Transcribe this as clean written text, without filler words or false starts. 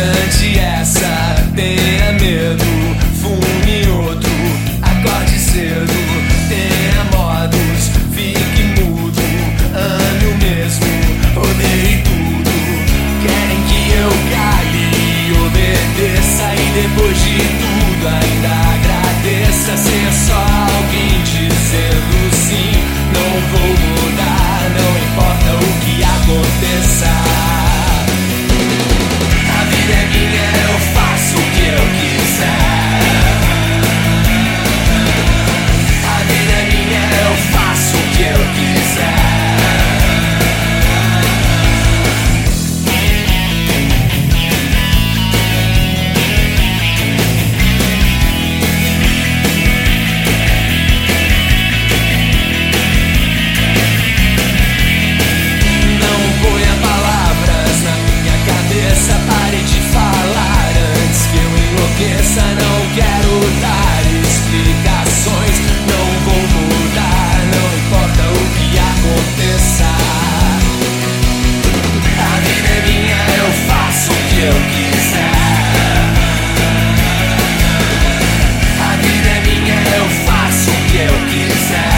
cante essa, tenha medo, fume outro, acorde cedo, tenha modos, fique mudo, ame o mesmo, odeie tudo. Querem que eu cale e obedeça, e depois de tudo ainda agradeça. Ser só alguém dizendo sim, não vou mudar, não importa o que aconteça. A vida é minha, eu faço o que eu quiser. A vida é minha, eu faço o que eu quiser. Pare de falar antes que eu enlouqueça. Não quero dar explicações, não vou mudar, não importa o que aconteça. A vida é minha, eu faço o que eu quiser. A vida é minha, eu faço o que eu quiser.